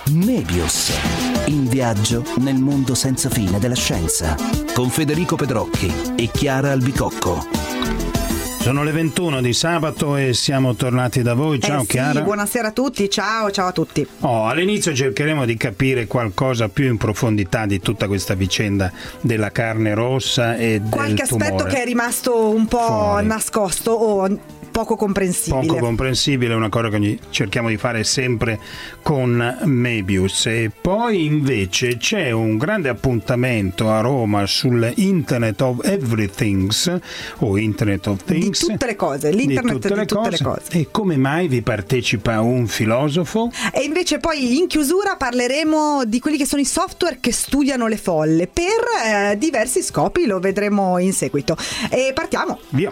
Mebius, in viaggio nel mondo senza fine della scienza, con Federico Pedrocchi e Chiara Albicocco. Sono le 21 di sabato e siamo tornati da voi. Ciao Chiara. Buonasera a tutti, ciao a tutti. All'inizio cercheremo di capire qualcosa più in profondità di tutta questa vicenda della carne rossa e qualche del tumore. aspetto che è rimasto un po' fuori. Nascosto o poco comprensibile, una cosa che cerchiamo di fare sempre con Mebius. E poi invece c'è un grande appuntamento a Roma sul Internet of Everythings o Internet of Things, di tutte le cose, l'internet di tutte le cose. E come mai vi partecipa un filosofo? E invece poi in chiusura parleremo di quelli che sono i software che studiano le folle per diversi scopi, lo vedremo in seguito. E partiamo. Via.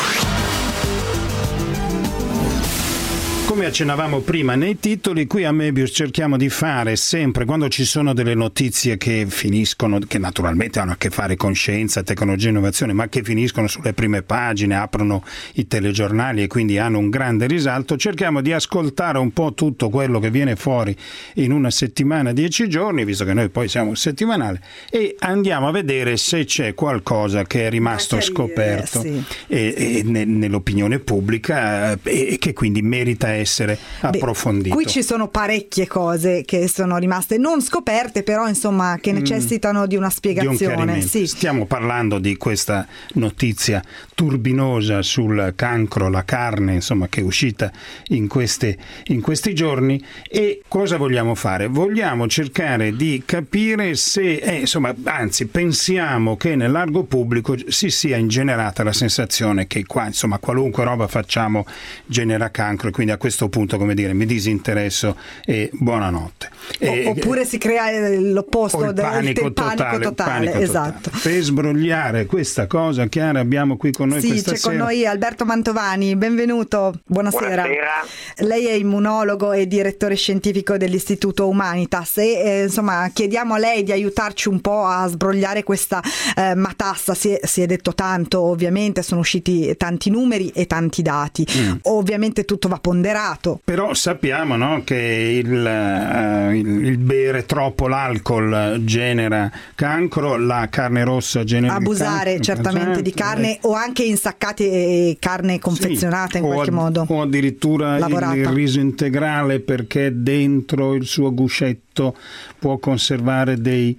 Come accennavamo prima nei titoli, qui a Mebius cerchiamo di fare sempre, quando ci sono delle notizie che finiscono, che naturalmente hanno a che fare con scienza, tecnologia e innovazione, ma che finiscono sulle prime pagine, aprono i telegiornali e quindi hanno un grande risalto, cerchiamo di ascoltare un po' tutto quello che viene fuori in una settimana, 10 giorni, visto che noi poi siamo un settimanale, e andiamo a vedere se c'è qualcosa che è rimasto scoperto nell'opinione pubblica e che quindi merita essere approfondito. Qui ci sono parecchie cose che sono rimaste non scoperte, però insomma che necessitano di una spiegazione. Sì. Stiamo parlando di questa notizia turbinosa sul cancro, la carne, insomma, che è uscita in questi giorni. E cosa vogliamo fare? Vogliamo cercare di capire se, anzi, pensiamo che nel largo pubblico si sia ingenerata la sensazione che qua, insomma, qualunque roba facciamo genera cancro, e quindi a questo punto, come dire, mi disinteresso e buonanotte. Oppure si crea l'opposto del panico totale. Esatto. Per sbrogliare questa cosa, Chiara, abbiamo qui con noi questa sera. Sì, c'è con noi Alberto Mantovani, benvenuto. Buonasera. Lei è immunologo e direttore scientifico dell'Istituto Humanitas e chiediamo a lei di aiutarci un po' a sbrogliare questa matassa. Si è detto tanto, ovviamente sono usciti tanti numeri e tanti dati. Ovviamente tutto va ponderato. Però sappiamo, no, che il bere troppo l'alcol genera cancro, la carne rossa genera abusare cancro, certamente di carne o anche insaccati e carne confezionata in qualche modo. O addirittura il riso integrale, perché dentro il suo guscetto può conservare dei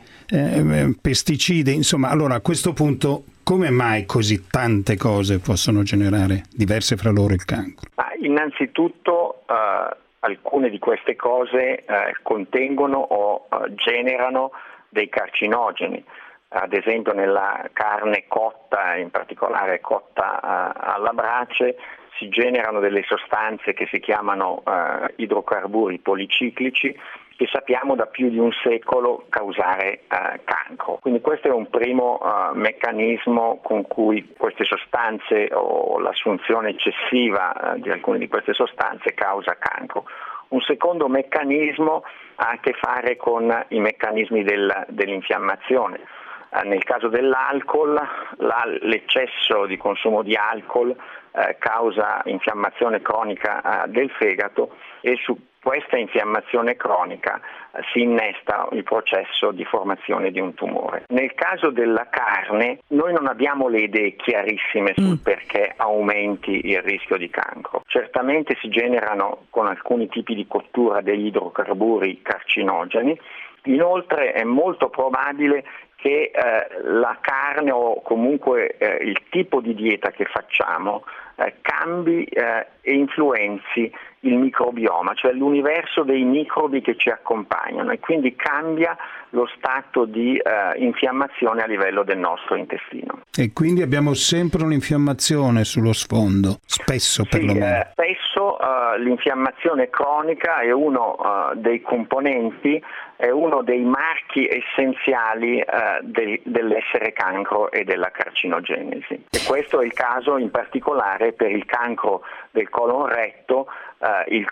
pesticidi. Insomma, allora a questo punto come mai così tante cose possono generare diverse fra loro il cancro? Innanzitutto alcune di queste cose contengono o generano dei carcinogeni. Ad esempio nella carne cotta, in particolare cotta alla brace, si generano delle sostanze che si chiamano idrocarburi policiclici, che sappiamo da più di un secolo causare cancro. Quindi questo è un primo meccanismo con cui queste sostanze o l'assunzione eccessiva di alcune di queste sostanze causa cancro. Un secondo meccanismo ha a che fare con i meccanismi dell'infiammazione. Nel caso dell'alcol, l'eccesso di consumo di alcol causa infiammazione cronica del fegato e su questa infiammazione cronica si innesta il processo di formazione di un tumore. Nel caso della carne noi non abbiamo le idee chiarissime sul perché aumenti il rischio di cancro. Certamente si generano con alcuni tipi di cottura degli idrocarburi carcinogeni. Inoltre è molto probabile che la carne o comunque il tipo di dieta che facciamo cambi e influenzi il microbioma, cioè l'universo dei microbi che ci accompagnano, e quindi cambia lo stato di infiammazione a livello del nostro intestino. E quindi abbiamo sempre un'infiammazione sullo sfondo, spesso perlomeno. Spesso l'infiammazione cronica è uno dei componenti, è uno dei marchi essenziali dell'essere cancro e della carcinogenesi. E questo è il caso in particolare per il cancro del colon retto, il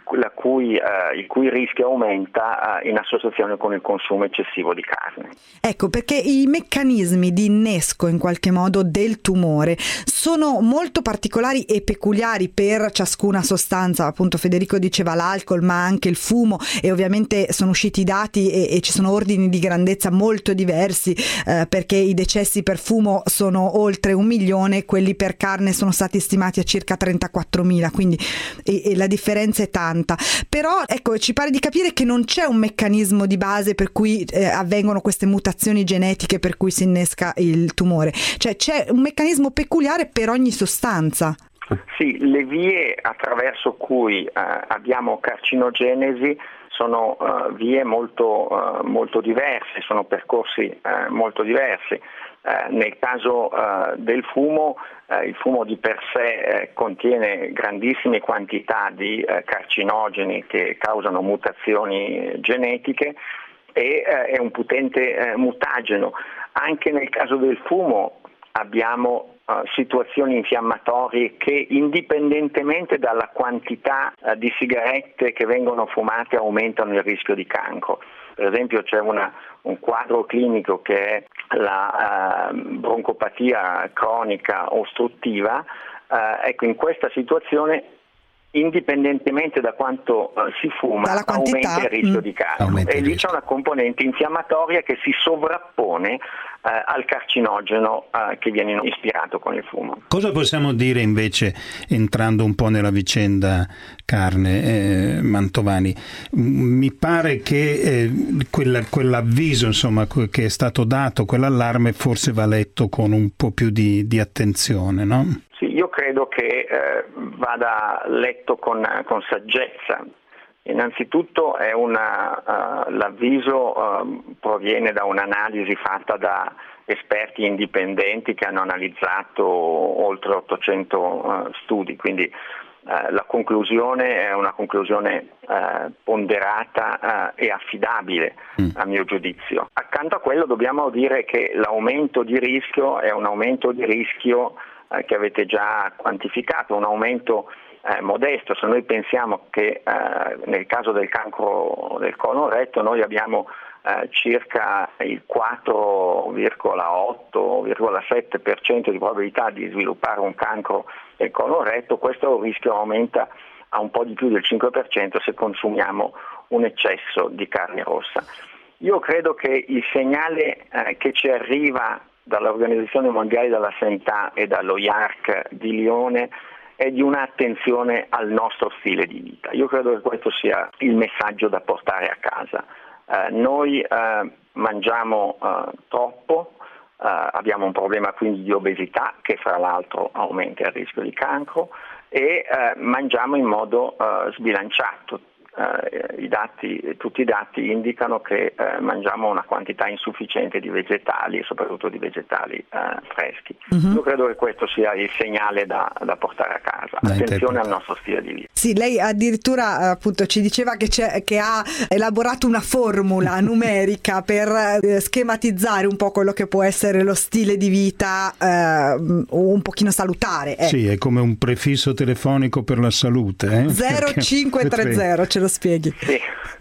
cui rischio aumenta in associazione con il consumo eccessivo di carne. Ecco, perché i meccanismi di innesco in qualche modo del tumore sono molto particolari e peculiari per ciascuna sostanza. Appunto Federico diceva l'alcol, ma anche il fumo, e ovviamente sono usciti i dati e ci sono ordini di grandezza molto diversi, perché i decessi per fumo sono oltre 1 milione, quelli per carne sono stati stimati a circa 34.000, quindi e la differenza è tanta. Però ecco, ci pare di capire che non c'è un meccanismo di base per cui avvengono queste mutazioni genetiche per cui si innesca il tumore, cioè c'è un meccanismo peculiare per ogni sostanza. Sì, le vie attraverso cui abbiamo carcinogenesi sono vie molto diverse, sono percorsi molto diversi. Nel caso del fumo, il fumo di per sé contiene grandissime quantità di carcinogeni che causano mutazioni genetiche e è un potente mutageno. Anche nel caso del fumo abbiamo situazioni infiammatorie che, indipendentemente dalla quantità di sigarette che vengono fumate, aumentano il rischio di cancro. Per esempio c'è un quadro clinico che è la broncopatia cronica ostruttiva. Ecco, in questa situazione, indipendentemente da quanto si fuma, aumenta il rischio di cancro, e lì c'è una componente infiammatoria che si sovrappone al carcinogeno che viene ispirato con il fumo. Cosa possiamo dire invece, entrando un po' nella vicenda carne, Mantovani? Mi pare che quell'avviso, insomma, che è stato dato, quell'allarme, forse va letto con un po' più di attenzione, no? Sì, io credo che vada letto con saggezza. Innanzitutto l'avviso proviene da un'analisi fatta da esperti indipendenti che hanno analizzato oltre 800 studi, quindi la conclusione è una conclusione ponderata e affidabile, a mio giudizio. Accanto a quello dobbiamo dire che l'aumento di rischio è un aumento di rischio che avete già quantificato, un aumento modesto. Se noi pensiamo che nel caso del cancro del colon retto noi abbiamo circa il 4,8-7% di probabilità di sviluppare un cancro del colon retto, questo rischio aumenta a un po' di più del 5% se consumiamo un eccesso di carne rossa. Io credo che il segnale che ci arriva dall'Organizzazione Mondiale della Sanità e dallo IARC di Lione è di un'attenzione al nostro stile di vita. Io credo che questo sia il messaggio da portare a casa. Noi mangiamo troppo, abbiamo un problema quindi di obesità che fra l'altro aumenta il rischio di cancro, e mangiamo in modo sbilanciato. Tutti i dati indicano che mangiamo una quantità insufficiente di vegetali e soprattutto di vegetali freschi. Io credo che questo sia il segnale da portare a casa. Attenzione al nostro stile di vita. Sì, lei addirittura appunto ci diceva che ha elaborato una formula numerica per schematizzare un po' quello che può essere lo stile di vita un pochino salutare. Sì, è come un prefisso telefonico per la salute. 0530, ce lo spieghi? Sì,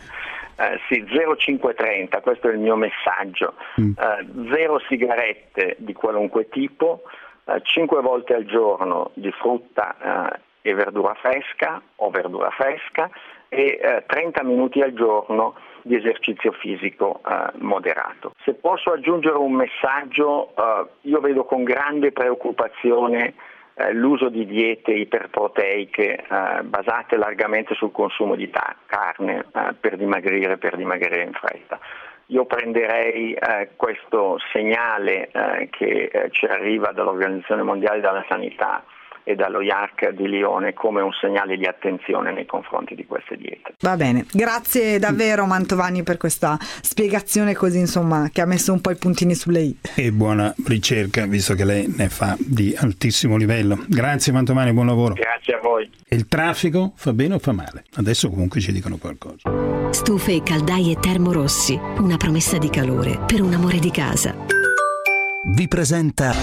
0530, questo è il mio messaggio. 0 sigarette di qualunque tipo, 5 volte al giorno di frutta e verdura fresca o verdura fresca, e 30 minuti al giorno di esercizio fisico moderato. Se posso aggiungere un messaggio, io vedo con grande preoccupazione l'uso di diete iperproteiche basate largamente sul consumo di carne per dimagrire in fretta. Io prenderei questo segnale che ci arriva dall'Organizzazione Mondiale della Sanità e dallo IARC di Lione come un segnale di attenzione nei confronti di queste diete. Va bene, grazie davvero Mantovani per questa spiegazione così, insomma, che ha messo un po' i puntini sulle i. E buona ricerca, visto che lei ne fa di altissimo livello. Grazie Mantovani, buon lavoro. Grazie a voi. E il traffico fa bene o fa male? Adesso comunque ci dicono qualcosa. Stufe e caldaie Termorossi, una promessa di calore per un amore di casa. Vi presenta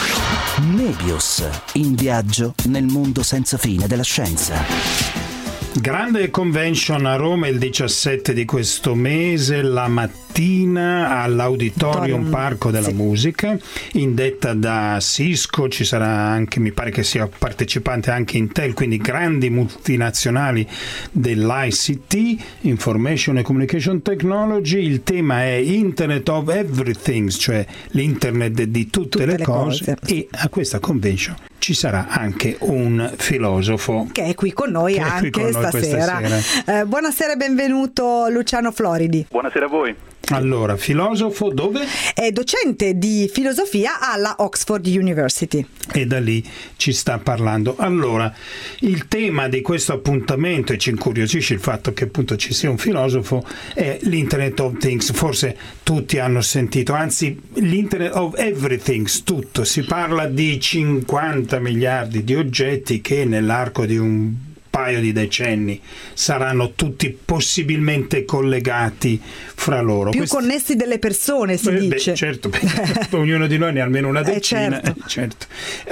Nebius, in viaggio nel mondo senza fine della scienza. Grande convention a Roma il 17 di questo mese, la mattina all'Auditorium Parco della Musica, indetta da Cisco. Ci sarà anche, mi pare che sia partecipante anche Intel, quindi grandi multinazionali dell'ICT, Information and Communication Technology. Il tema è Internet of Everything, cioè l'internet di tutte le cose. E a questa convention ci sarà anche un filosofo che è qui con noi anche stasera. Buonasera e benvenuto Luciano Floridi. Buonasera a voi. Allora, filosofo dove? È docente di filosofia alla Oxford University. E da lì ci sta parlando. Allora, il tema di questo appuntamento, e ci incuriosisce il fatto che appunto ci sia un filosofo, è l'Internet of Things. Forse tutti hanno sentito, anzi l'Internet of Everything, tutto. Si parla di 50 miliardi di oggetti che nell'arco di un paio di decenni saranno tutti possibilmente collegati fra loro. Più connessi delle persone, si dice. Certo, ognuno di noi ne ha almeno una decina. Certo.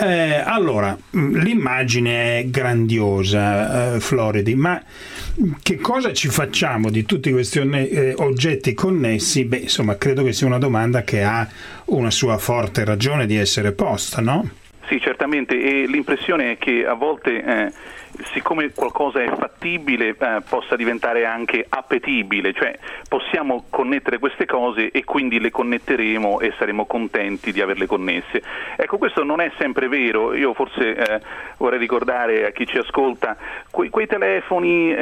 Allora, l'immagine è grandiosa, Floridi, ma che cosa ci facciamo di tutti questi oggetti connessi? Beh, insomma, credo che sia una domanda che ha una sua forte ragione di essere posta, no? Sì, certamente, e l'impressione è che a volte siccome qualcosa è fattibile possa diventare anche appetibile, cioè possiamo connettere queste cose e quindi le connetteremo e saremo contenti di averle connesse. Ecco, questo non è sempre vero. Io forse vorrei ricordare a chi ci ascolta quei telefoni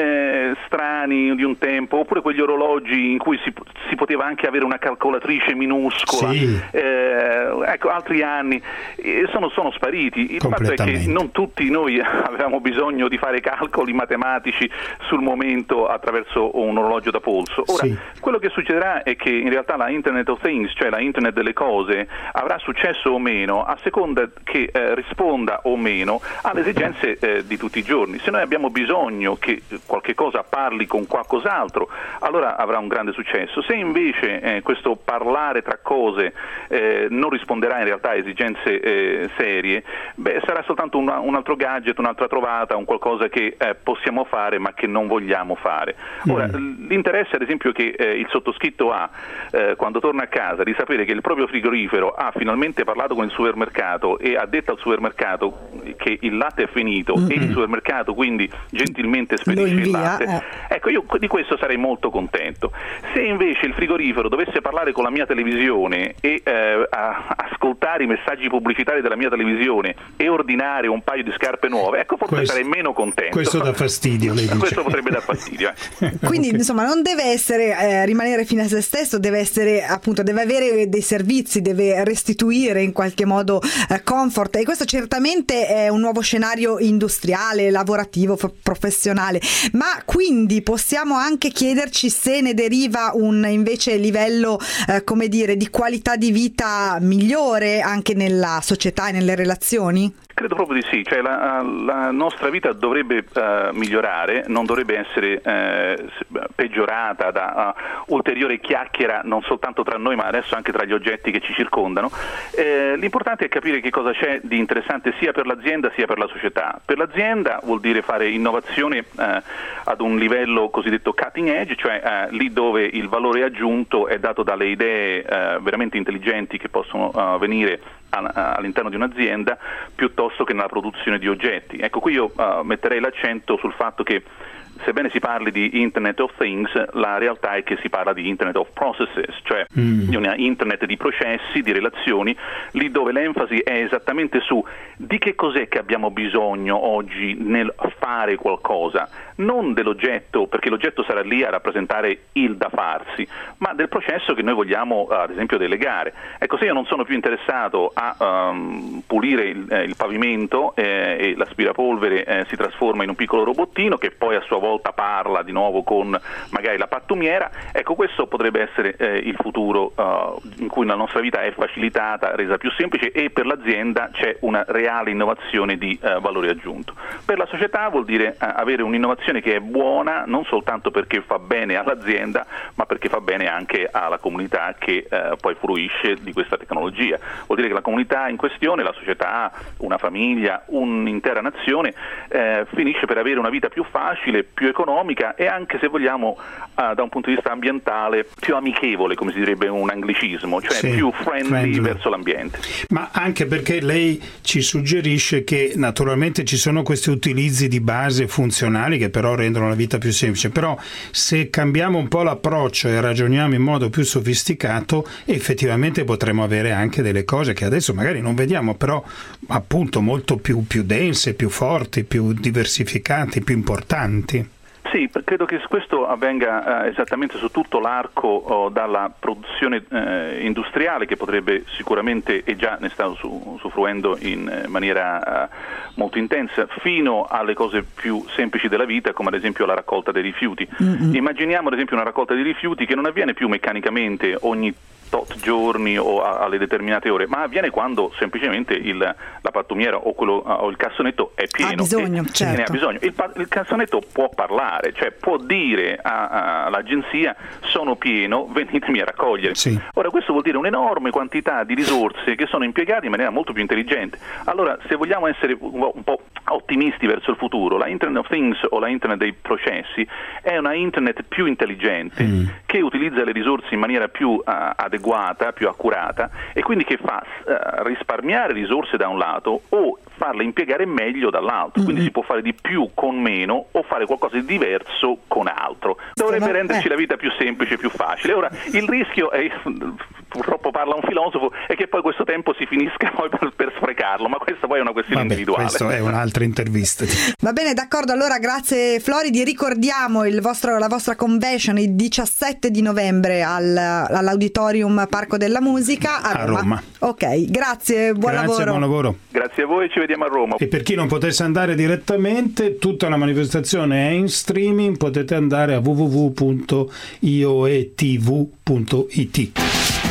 strani di un tempo, oppure quegli orologi in cui si poteva anche avere una calcolatrice minuscola. Sì. Ecco, altri anni sono spariti. Il fatto è che non tutti noi avevamo bisogno di fare calcoli matematici sul momento attraverso un orologio da polso. Ora, quello che succederà è che in realtà la Internet of Things, cioè la Internet delle cose, avrà successo o meno a seconda che risponda o meno alle esigenze di tutti i giorni. Se noi abbiamo bisogno che qualche cosa parli con qualcos'altro, allora avrà un grande successo. Se invece questo parlare tra cose non risponderà in realtà a esigenze serie, sarà soltanto un altro gadget, un'altra trovata, un qualcosa che possiamo fare ma che non vogliamo fare. Ora, l'interesse ad esempio che il sottoscritto ha quando torna a casa di sapere che il proprio frigorifero ha finalmente parlato con il supermercato e ha detto al supermercato che il latte è finito e il supermercato quindi gentilmente spedisce il latte, ecco, io di questo sarei molto contento. Se invece il frigorifero dovesse parlare con la mia televisione e ascoltare i messaggi pubblicitari della mia televisione e ordinare un paio di scarpe nuove, ecco, forse sarei meno contento. Questo dà fastidio, lei dice. Questo potrebbe dar fastidio. Quindi insomma non deve essere rimanere fine a se stesso, deve essere appunto, deve avere dei servizi, deve restituire in qualche modo comfort, e questo certamente è un nuovo scenario industriale, lavorativo, professionale. Ma quindi possiamo anche chiederci se ne deriva un invece livello come dire di qualità di vita migliore anche nella società e nelle relazioni? Credo proprio di sì, cioè la nostra vita dovrebbe migliorare, non dovrebbe essere peggiorata da ulteriore chiacchiera non soltanto tra noi ma adesso anche tra gli oggetti che ci circondano. L'importante è capire che cosa c'è di interessante sia per l'azienda sia per la società. Per l'azienda vuol dire fare innovazione ad un livello cosiddetto cutting edge, cioè lì dove il valore aggiunto è dato dalle idee veramente intelligenti che possono venire all'interno di un'azienda piuttosto che nella produzione di oggetti. Ecco, qui io metterei l'accento sul fatto che sebbene si parli di Internet of Things, la realtà è che si parla di Internet of Processes, cioè di una Internet di processi, di relazioni, lì dove l'enfasi è esattamente su di che cos'è che abbiamo bisogno oggi nel fare qualcosa, non dell'oggetto, perché l'oggetto sarà lì a rappresentare il da farsi, ma del processo che noi vogliamo ad esempio delegare. Ecco, se io non sono più interessato a pulire il pavimento e l'aspirapolvere si trasforma in un piccolo robottino che poi a sua volta parla di nuovo con magari la pattumiera, ecco, questo potrebbe essere il futuro in cui la nostra vita è facilitata, resa più semplice, e per l'azienda c'è una reale innovazione di valore aggiunto. Per la società vuol dire avere un'innovazione che è buona non soltanto perché fa bene all'azienda, ma perché fa bene anche alla comunità che poi fruisce di questa tecnologia. Vuol dire che la comunità in questione, la società, una famiglia, un'intera nazione finisce per avere una vita più facile più economica e anche, se vogliamo, da un punto di vista ambientale più amichevole, come si direbbe un anglicismo, cioè più friendly verso l'ambiente. Ma anche perché lei ci suggerisce che naturalmente ci sono questi utilizzi di base funzionali che però rendono la vita più semplice, però se cambiamo un po' l'approccio e ragioniamo in modo più sofisticato, effettivamente potremo avere anche delle cose che adesso magari non vediamo, però appunto molto più dense, più forti, più diversificate, più importanti. Sì, credo che questo avvenga esattamente su tutto l'arco dalla produzione industriale, che potrebbe sicuramente, e già ne sta usufruendo in maniera molto intensa, fino alle cose più semplici della vita, come ad esempio la raccolta dei rifiuti. Immaginiamo ad esempio una raccolta dei rifiuti che non avviene più meccanicamente ogni tot giorni o alle determinate ore, ma avviene quando semplicemente la pattumiera o il cassonetto è pieno, ne ha bisogno. Il cassonetto può parlare, cioè può dire all'agenzia: sono pieno, venitemi a raccogliere. Sì. Ora, questo vuol dire un'enorme quantità di risorse che sono impiegate in maniera molto più intelligente. Allora, se vogliamo essere un po' ottimisti verso il futuro, la Internet of Things o la Internet dei processi è una Internet più intelligente che utilizza le risorse in maniera più adeguata, più accurata, e quindi che fa risparmiare risorse da un lato o farle impiegare meglio dall'altro. Quindi si può fare di più con meno o fare qualcosa di diverso con altro. Dovrebbe renderci la vita più semplice e più facile. Ora, il rischio è, purtroppo parla un filosofo, è che poi questo tempo si finisca poi per sprecarlo, ma questa poi è una questione individuale. Questo è un'altra intervista. Va bene, d'accordo, allora grazie Floridi. Ricordiamo la vostra convention il 17 di novembre all'Auditorium Parco della Musica a Roma. Ok, grazie, buon lavoro. Grazie a voi, ci vediamo a Roma. E per chi non potesse andare direttamente, tutta la manifestazione è in streaming, potete andare a www.ioetv.it.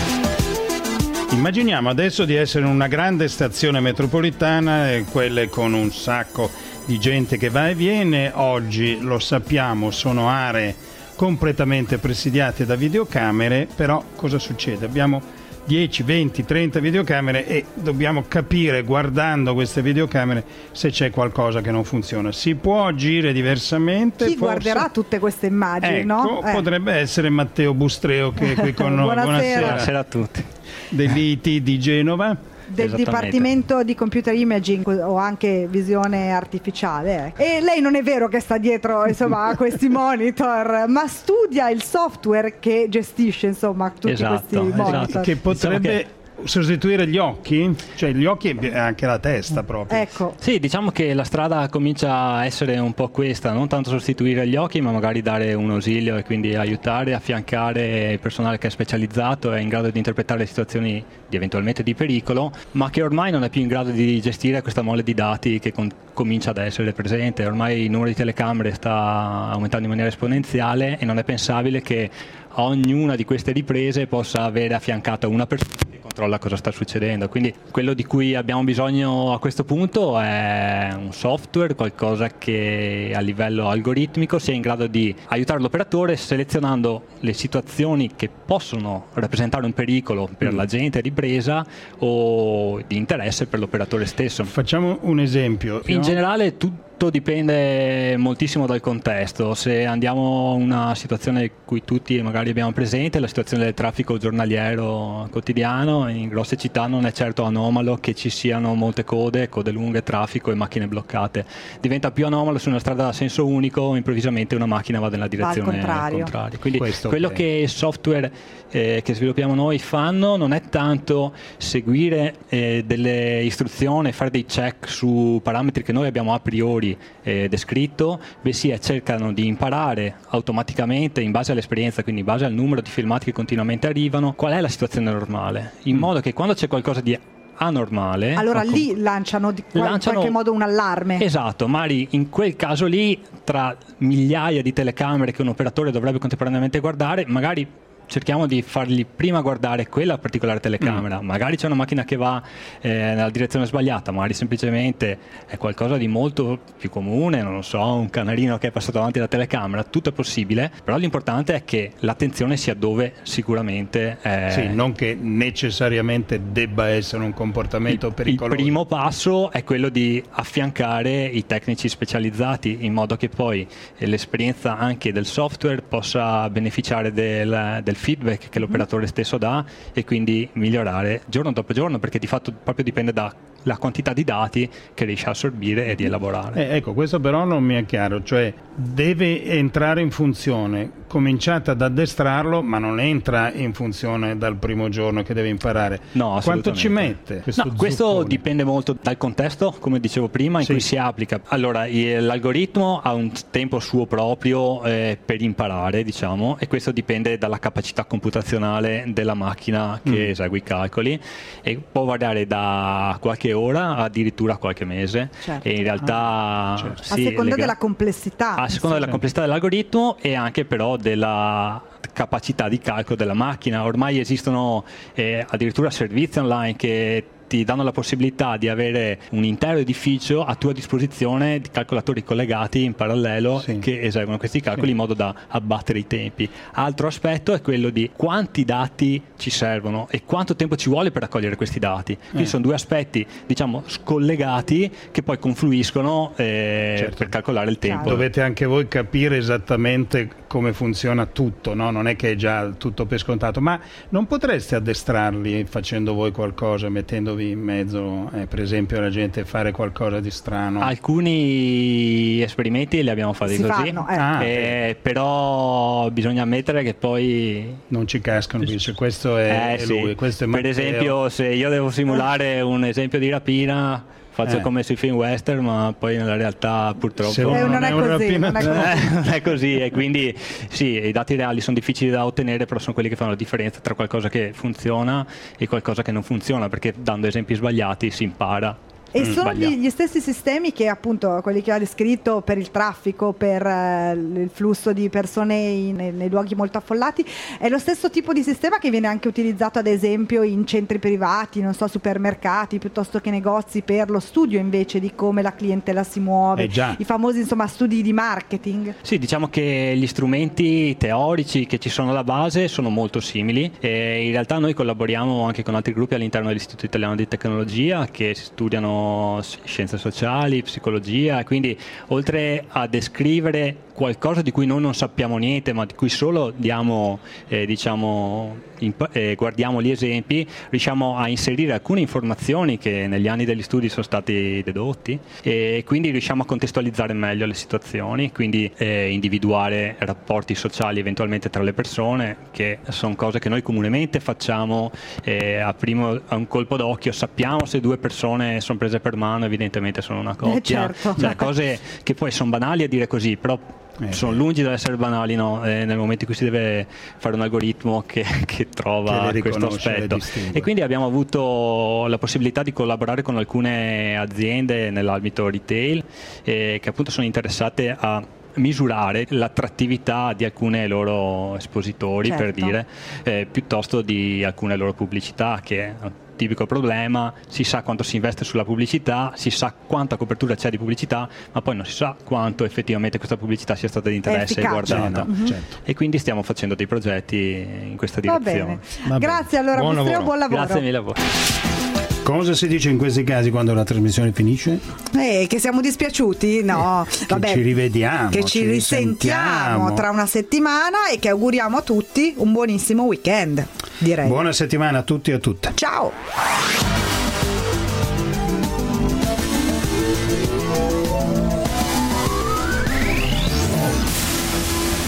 Immaginiamo adesso di essere in una grande stazione metropolitana, quelle con un sacco di gente che va e viene. Oggi, lo sappiamo, sono aree completamente presidiate da videocamere, però cosa succede? Abbiamo 10, 20, 30 videocamere e dobbiamo capire, guardando queste videocamere, se c'è qualcosa che non funziona. Si può agire diversamente? Chi guarderà tutte queste immagini, no? Potrebbe essere Matteo Bustreo, che è qui con noi. Buonasera a tutti. Dell'IT di Genova. Del Dipartimento di Computer Imaging o anche visione artificiale. E lei non è vero che sta dietro, insomma, a questi monitor, ma studia il software che gestisce, insomma, tutti questi monitor. Che potrebbe sostituire gli occhi? Cioè gli occhi e anche la testa proprio. Ecco. Sì, diciamo che la strada comincia a essere un po' questa, non tanto sostituire gli occhi, ma magari dare un ausilio e quindi aiutare, affiancare il personale che è specializzato e in grado di interpretare le situazioni eventualmente di pericolo, ma che ormai non è più in grado di gestire questa mole di dati che comincia ad essere presente. Ormai il numero di telecamere sta aumentando in maniera esponenziale e non è pensabile che a ognuna di queste riprese possa avere affiancata una persona che controlla cosa sta succedendo. Quindi quello di cui abbiamo bisogno a questo punto è un software, qualcosa che a livello algoritmico sia in grado di aiutare l'operatore selezionando le situazioni che possono rappresentare un pericolo per l'agente ripresa o di interesse per l'operatore stesso. Facciamo un esempio. In generale tutto dipende moltissimo dal contesto. Se andiamo a una situazione in cui tutti magari abbiamo presente, la situazione del traffico giornaliero quotidiano, in grosse città non è certo anomalo che ci siano molte code lunghe, traffico e macchine bloccate. Diventa più anomalo su una strada a senso unico, improvvisamente una macchina va nella direzione contraria. Quindi quello che il software che sviluppiamo noi fanno non è tanto seguire delle istruzioni, fare dei check su parametri che noi abbiamo a priori descritto, bensì cercano di imparare automaticamente in base all'esperienza, quindi in base al numero di filmati che continuamente arrivano, qual è la situazione normale, in modo che quando c'è qualcosa di anormale, allora lì lanciano in qualche modo un allarme. Esatto, magari in quel caso lì, tra migliaia di telecamere che un operatore dovrebbe contemporaneamente guardare, magari cerchiamo di fargli prima guardare quella particolare telecamera. Magari c'è una macchina che va nella direzione sbagliata, magari semplicemente è qualcosa di molto più comune, non lo so, un canarino che è passato davanti alla telecamera, tutto è possibile, però l'importante è che l'attenzione sia dove sicuramente sì, non che necessariamente debba essere un comportamento pericoloso. Il primo passo è quello di affiancare i tecnici specializzati in modo che poi l'esperienza anche del software possa beneficiare del feedback che l'operatore stesso dà e quindi migliorare giorno dopo giorno, perché di fatto proprio dipende dalla quantità di dati che riesce a assorbire e di elaborare. Ecco, questo però non mi è chiaro, cioè deve entrare in funzione, cominciate ad addestrarlo, ma non entra in funzione dal primo giorno che deve imparare. No, quanto ci mette? Questo dipende molto dal contesto, come dicevo prima, in cui si applica. Allora, l'algoritmo ha un tempo suo proprio per imparare, diciamo, e questo dipende dalla capacità computazionale della macchina che esegue i calcoli, e può variare da qualche ora addirittura qualche mese. Certo. E in realtà a seconda della complessità. A seconda della complessità dell'algoritmo e anche però della capacità di calcolo della macchina. Ormai esistono addirittura servizi online che ti danno la possibilità di avere un intero edificio a tua disposizione di calcolatori collegati in parallelo che eseguono questi calcoli in modo da abbattere i tempi. Altro aspetto è quello di quanti dati ci servono e quanto tempo ci vuole per raccogliere questi dati. Quindi sono due aspetti, diciamo, scollegati che poi confluiscono per calcolare il tempo. Dovete anche voi capire esattamente come funziona tutto, no? Non è che è già tutto per scontato, ma non potreste addestrarli facendo voi qualcosa, mettendovi in mezzo, per esempio, la gente fare qualcosa di strano? Alcuni esperimenti li abbiamo fatti così, però bisogna ammettere che poi non ci cascano, dice questo è lui, questo è Matteo. Per esempio, se io devo simulare un esempio di rapina, faccio come sui film western, ma poi nella realtà purtroppo non è così. E quindi sì, i dati reali sono difficili da ottenere, però sono quelli che fanno la differenza tra qualcosa che funziona e qualcosa che non funziona, perché dando esempi sbagliati si impara. E sono gli stessi sistemi che, appunto, quelli che ha descritto per il traffico, per il flusso di persone nei luoghi molto affollati, è lo stesso tipo di sistema che viene anche utilizzato ad esempio in centri privati, non so, supermercati piuttosto che negozi, per lo studio invece di come la clientela si muove, i famosi, insomma, studi di marketing. Sì, diciamo che gli strumenti teorici che ci sono alla base sono molto simili e in realtà noi collaboriamo anche con altri gruppi all'interno dell'Istituto Italiano di Tecnologia che studiano scienze sociali, psicologia, e quindi oltre a descrivere qualcosa di cui noi non sappiamo niente, ma di cui solo diamo, guardiamo gli esempi, riusciamo a inserire alcune informazioni che negli anni degli studi sono stati dedotti, e quindi riusciamo a contestualizzare meglio le situazioni, quindi individuare rapporti sociali eventualmente tra le persone, che sono cose che noi comunemente facciamo a un colpo d'occhio, sappiamo se due persone sono prese per mano, evidentemente sono una coppia, cioè cose che poi sono banali a dire così, però sono lungi dall'essere banali, no? Nel momento in cui si deve fare un algoritmo che trova questo aspetto. E quindi abbiamo avuto la possibilità di collaborare con alcune aziende nell'ambito retail che appunto sono interessate a misurare l'attrattività di alcune loro espositori, per dire, piuttosto di alcune loro pubblicità, che tipico problema: si sa quanto si investe sulla pubblicità, si sa quanta copertura c'è di pubblicità, ma poi non si sa quanto effettivamente questa pubblicità sia stata di interesse e guardata. E quindi stiamo facendo dei progetti in questa direzione. Va bene. Grazie, allora, buon lavoro. Grazie mille a voi. Cosa si dice in questi casi quando la trasmissione finisce? Che siamo dispiaciuti? No, che ci rivediamo, che ci risentiamo tra una settimana, e che auguriamo a tutti un buonissimo weekend, direi. Buona settimana a tutti e a tutte. Ciao.